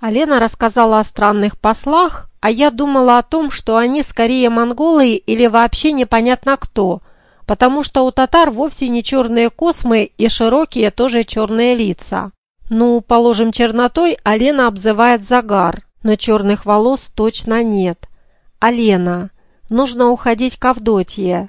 А Лена рассказала о странных послах, а я думала о том, что они скорее монголы или вообще непонятно кто, потому что у татар вовсе не черные космы и широкие тоже черные лица. Ну, положим, чернотой, а Лена обзывает загар, но черных волос точно нет. А Лена, нужно уходить к Авдотье.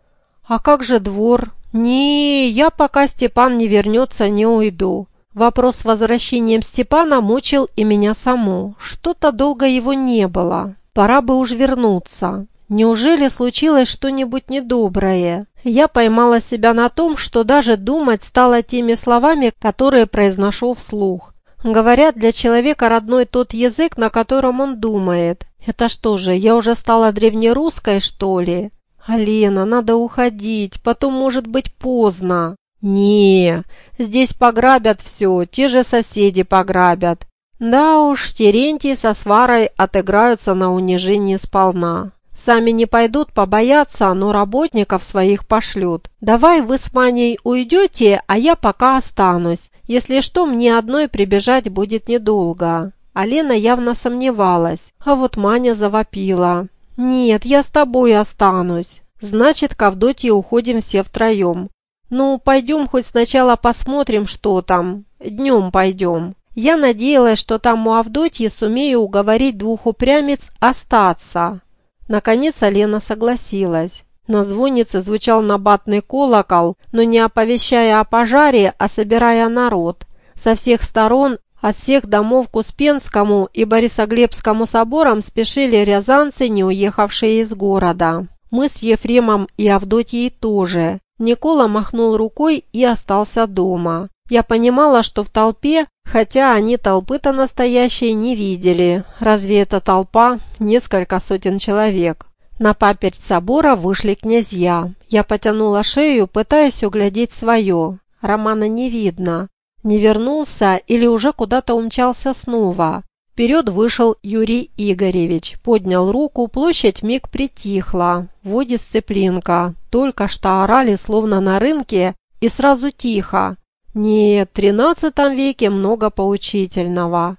А как же двор? Не, я пока Степан не вернется, не уйду. Вопрос с возвращением Степана мучил и меня саму. Что-то долго его не было. Пора бы уж вернуться. Неужели случилось что-нибудь недоброе? Я поймала себя на том, что даже думать стала теми словами, которые произношу вслух. Говорят, для человека родной тот язык, на котором он думает. Это что же, я уже стала древнерусской, что ли? Алена, надо уходить, потом может быть поздно. Не, здесь пограбят все, те же соседи пограбят. Да уж, Терентий со сварой отыграются на унижении сполна. Сами не пойдут, побоятся, но работников своих пошлют. Давай вы с Маней уйдете, а я пока останусь. Если что, мне одной прибежать будет недолго. А Лена явно сомневалась, а вот Маня завопила. Нет, я с тобой останусь. Значит, к Авдотье уходим все втроем. Ну, пойдем хоть сначала посмотрим, что там. Днем пойдем. Я надеялась, что там у Авдотьи сумею уговорить двух упрямец остаться. Наконец Алена согласилась. На звоннице звучал набатный колокол, но не оповещая о пожаре, а собирая народ. Со всех сторон, от всех домов к Успенскому и Борисоглебскому соборам спешили рязанцы, не уехавшие из города. Мы с Ефремом и Авдотьей тоже. Никола махнул рукой и остался дома. Я понимала, что в толпе, хотя они толпы-то настоящей не видели. Разве это толпа? Несколько сотен человек. На паперть собора вышли князья. Я потянула шею, пытаясь углядеть свое. Романа не видно. Не вернулся или уже куда-то умчался снова. Вперед вышел Юрий Игоревич, поднял руку, площадь вмиг притихла. Во дисциплинка. Только что орали, словно на рынке, и сразу тихо. Нет, в XIII веке много поучительного.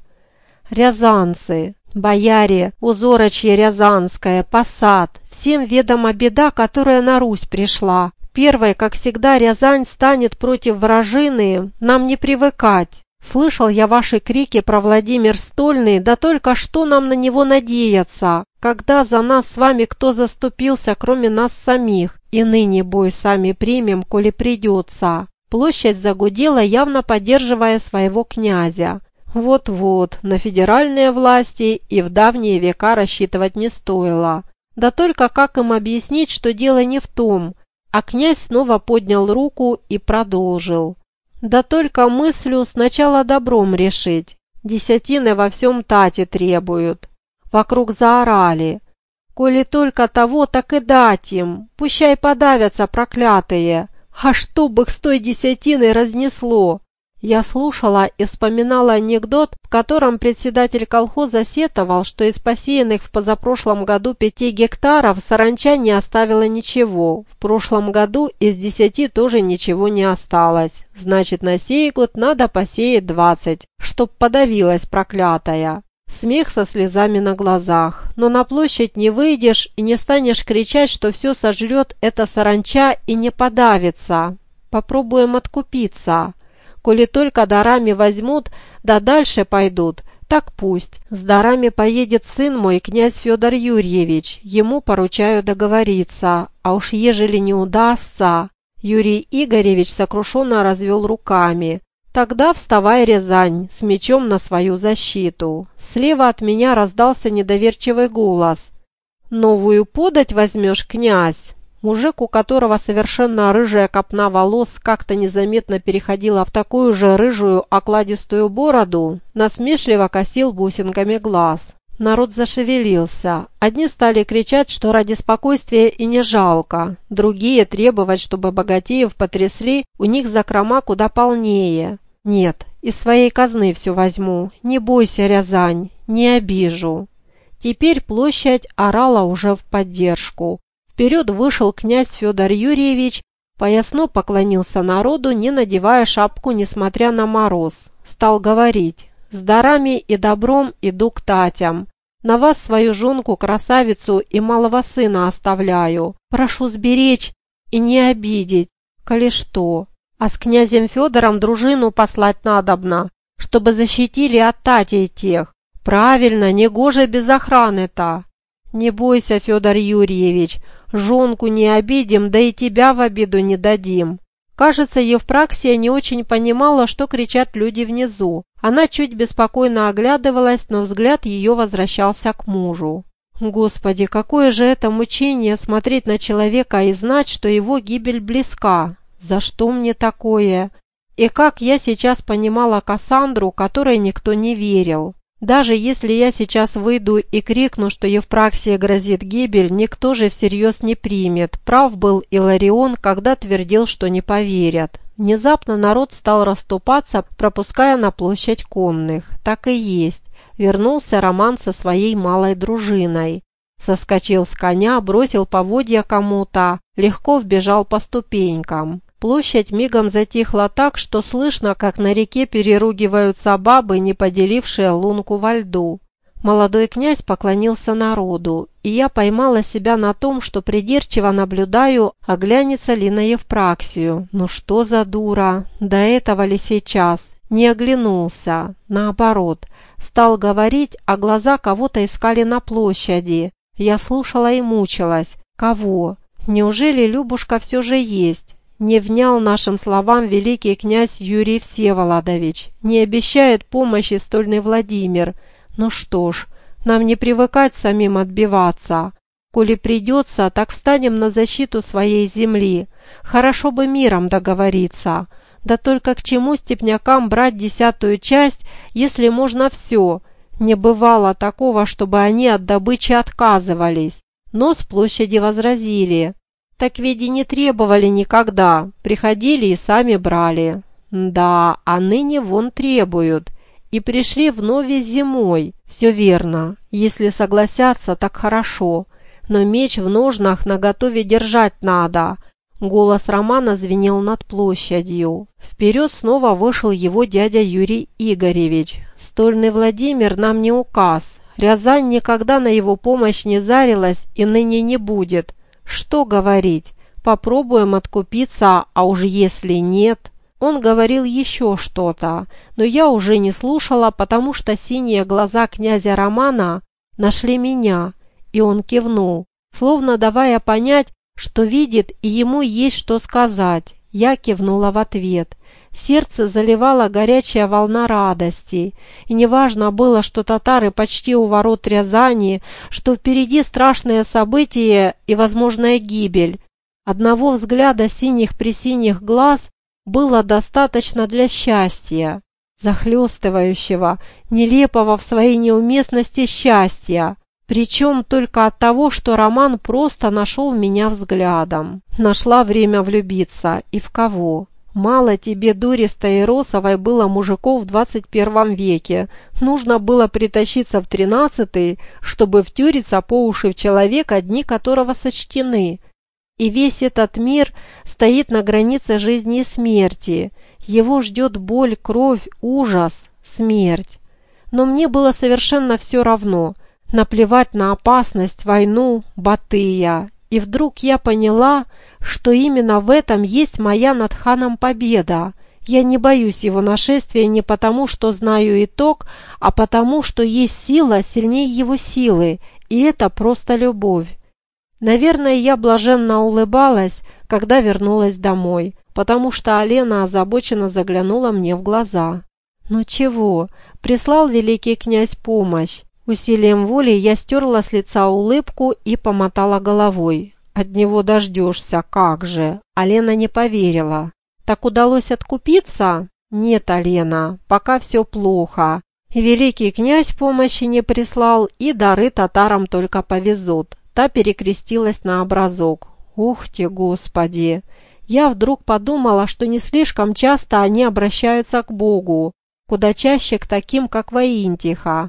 Рязанцы, бояре, узорочье рязанское, посад. Всем ведома беда, которая на Русь пришла. Первой, как всегда, Рязань станет против вражины, нам не привыкать. Слышал я ваши крики про Владимир Стольный, да только что нам на него надеяться, когда за нас с вами кто заступился, кроме нас самих, и ныне бой сами примем, коли придется. Площадь загудела, явно поддерживая своего князя. Вот-вот, на федеральные власти и в давние века рассчитывать не стоило. Да только как им объяснить, что дело не в том? А князь снова поднял руку и продолжил. Да только мыслю сначала добром решить. Десятины во всем тате требуют. Вокруг заорали. Коли только того, так и дать им. Пущай подавятся проклятые. А чтоб их с той десятиной разнесло. Я слушала и вспоминала анекдот, в котором председатель колхоза сетовал, что из посеянных в позапрошлом году 5 гектаров саранча не оставила ничего. В прошлом году из 10 тоже ничего не осталось. Значит, на сей год надо посеять 20, чтоб подавилась проклятая. Смех со слезами на глазах. Но на площадь не выйдешь и не станешь кричать, что все сожрет эта саранча и не подавится. Попробуем откупиться. Коли только дарами возьмут, да дальше пойдут, так пусть. С дарами поедет сын мой, князь Федор Юрьевич. Ему поручаю договориться. А уж ежели не удастся... Юрий Игоревич сокрушенно развел руками. Тогда вставай, Рязань, с мечом на свою защиту. Слева от меня раздался недоверчивый голос. Новую подать возьмешь, князь? Мужик, у которого совершенно рыжая копна волос как-то незаметно переходила в такую же рыжую окладистую бороду, насмешливо косил бусинками глаз. Народ зашевелился. Одни стали кричать, что ради спокойствия и не жалко, другие требовать, чтобы богатеев потрясли, у них закрома куда полнее. Нет, из своей казны все возьму, не бойся, Рязань, не обижу. Теперь площадь орала уже в поддержку. Вперед вышел князь Федор Юрьевич, поясно поклонился народу, не надевая шапку, несмотря на мороз. Стал говорить. С дарами и добром иду к татям. На вас свою жонку, красавицу и малого сына оставляю. Прошу сберечь и не обидеть, коли что. А с князем Федором дружину послать надобно, чтобы защитили от татей тех. Правильно, негоже без охраны-то. Не бойся, Федор Юрьевич, жонку не обидим, да и тебя в обиду не дадим. Кажется, Евпраксия не очень понимала, что кричат люди внизу. Она чуть беспокойно оглядывалась, но взгляд ее возвращался к мужу. Господи, какое же это мучение смотреть на человека и знать, что его гибель близка. За что мне такое? И как я сейчас понимала Кассандру, которой никто не верил. Даже если я сейчас выйду и крикну, что Евпраксии грозит гибель, никто же всерьез не примет. Прав был Иларион, когда твердил, что не поверят. Внезапно народ стал расступаться, пропуская на площадь конных. Так и есть. Вернулся Роман со своей малой дружиной. Соскочил с коня, бросил поводья кому-то, легко вбежал по ступенькам. Площадь мигом затихла так, что слышно, как на реке переругиваются бабы, не поделившие лунку во льду. Молодой князь поклонился народу, и я поймала себя на том, что придирчиво наблюдаю, оглянется ли на Евпраксию. Ну что за дура? До этого ли сейчас? Не оглянулся. Наоборот, стал говорить, а глаза кого-то искали на площади. Я слушала и мучилась. Кого? Неужели Любушка все же есть? Не внял нашим словам великий князь Юрий Всеволодович. Не обещает помощи стольный Владимир. Ну что ж, нам не привыкать самим отбиваться. Коли придется, так встанем на защиту своей земли. Хорошо бы миром договориться. Да только к чему степнякам брать 10-ю часть, если можно все? Не бывало такого, чтобы они от добычи отказывались. Но с площади возразили. Так ведь и не требовали никогда, приходили и сами брали. Да, а ныне вон требуют. И пришли вновь зимой. Все верно, если согласятся, так хорошо. Но меч в ножнах наготове держать надо. Голос Романа звенел над площадью. Вперед снова вышел его дядя Юрий Игоревич. Стольный Владимир нам не указ. Рязань никогда на его помощь не зарилась и ныне не будет. Что говорить? Попробуем откупиться, а уж если нет... Он говорил еще что-то, но я уже не слушала, потому что синие глаза князя Романа нашли меня, и он кивнул, словно давая понять, что видит и ему есть что сказать. Я кивнула в ответ. Сердце заливала горячая волна радости, и неважно было, что татары почти у ворот Рязани, что впереди страшное событие и возможная гибель. Одного взгляда синих-пресиних глаз было достаточно для счастья, захлестывающего, нелепого в своей неуместности счастья, причем только от того, что Роман просто нашел меня взглядом. Нашла время влюбиться. И в кого? Мало тебе, дуристой и росовой, было мужиков в 21 веке. Нужно было притащиться в 13-й, чтобы втюриться по уши в человека, дни которого сочтены. И весь этот мир стоит на границе жизни и смерти. Его ждет боль, кровь, ужас, смерть. Но мне было совершенно все равно. Наплевать на опасность, войну, Батыя. И вдруг я поняла, что именно в этом есть моя над ханом победа. Я не боюсь его нашествия не потому, что знаю итог, а потому, что есть сила сильнее его силы, и это просто любовь. Наверное, я блаженно улыбалась, когда вернулась домой, потому что Алена озабоченно заглянула мне в глаза. «Ну чего? Прислал великий князь помощь». Усилием воли я стерла с лица улыбку и помотала головой. «От него дождешься, как же!» Алена не поверила. «Так удалось откупиться?» «Нет, Алена, пока все плохо. Великий князь помощи не прислал, и дары татарам только повезут». Та перекрестилась на образок. «Ух ты, Господи!» Я вдруг подумала, что не слишком часто они обращаются к Богу, куда чаще к таким, как Воинтиха.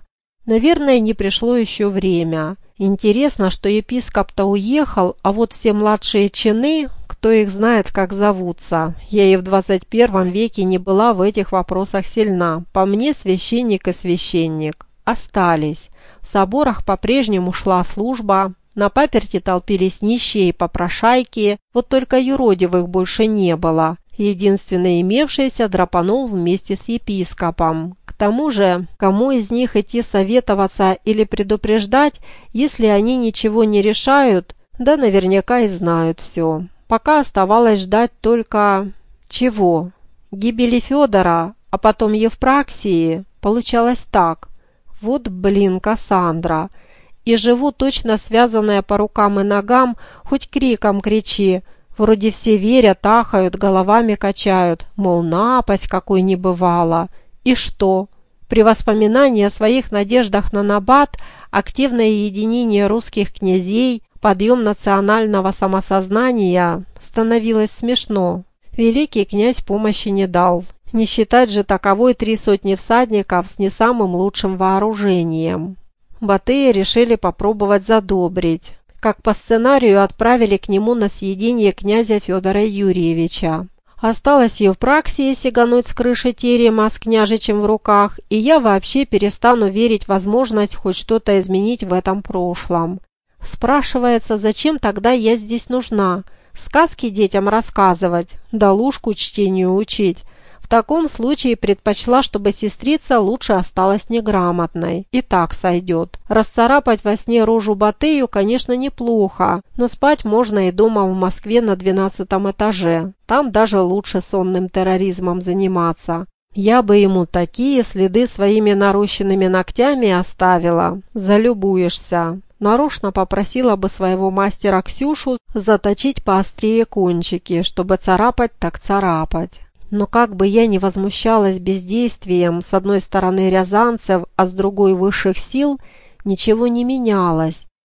Наверное, не пришло еще время. Интересно, что епископ-то уехал, а вот все младшие чины, кто их знает, как зовутся. Я и в 21 веке не была в этих вопросах сильна. По мне, священник и священник. Остались. В соборах по-прежнему шла служба. На паперти толпились нищие и попрошайки. Вот только юродивых больше не было. Единственный имевшийся драпанул вместе с епископом. К тому же, кому из них идти советоваться или предупреждать, если они ничего не решают, да наверняка и знают все. Пока оставалось ждать только... чего? Гибели Федора, а потом Евпраксии. Получалось так. Вот блин, Кассандра. И живу точно связанная по рукам и ногам, хоть криком кричи. Вроде все верят, ахают, головами качают, мол, напасть какой не бывало. И что? При воспоминании о своих надеждах на набат, активное единение русских князей, подъем национального самосознания становилось смешно. Великий князь помощи не дал. Не считать же таковой 300 всадников с не самым лучшим вооружением. Батыя решили попробовать задобрить. Как по сценарию отправили к нему на съедение князя Федора Юрьевича. Осталось Евпраксии сигануть с крыши терема с княжичем в руках, и я вообще перестану верить в возможность хоть что-то изменить в этом прошлом. Спрашивается, зачем тогда я здесь нужна? Сказки детям рассказывать, да лужку чтению учить. В таком случае предпочла, чтобы сестрица лучше осталась неграмотной. И так сойдет. Расцарапать во сне рожу Батыю, конечно, неплохо, но спать можно и дома в Москве на 12-м этаже. Там даже лучше сонным терроризмом заниматься. Я бы ему такие следы своими нарощенными ногтями оставила. Залюбуешься. Нарочно попросила бы своего мастера Ксюшу заточить поострее кончики, чтобы царапать так царапать. Но как бы я ни возмущалась бездействием с одной стороны рязанцев, а с другой высших сил, ничего не менялось.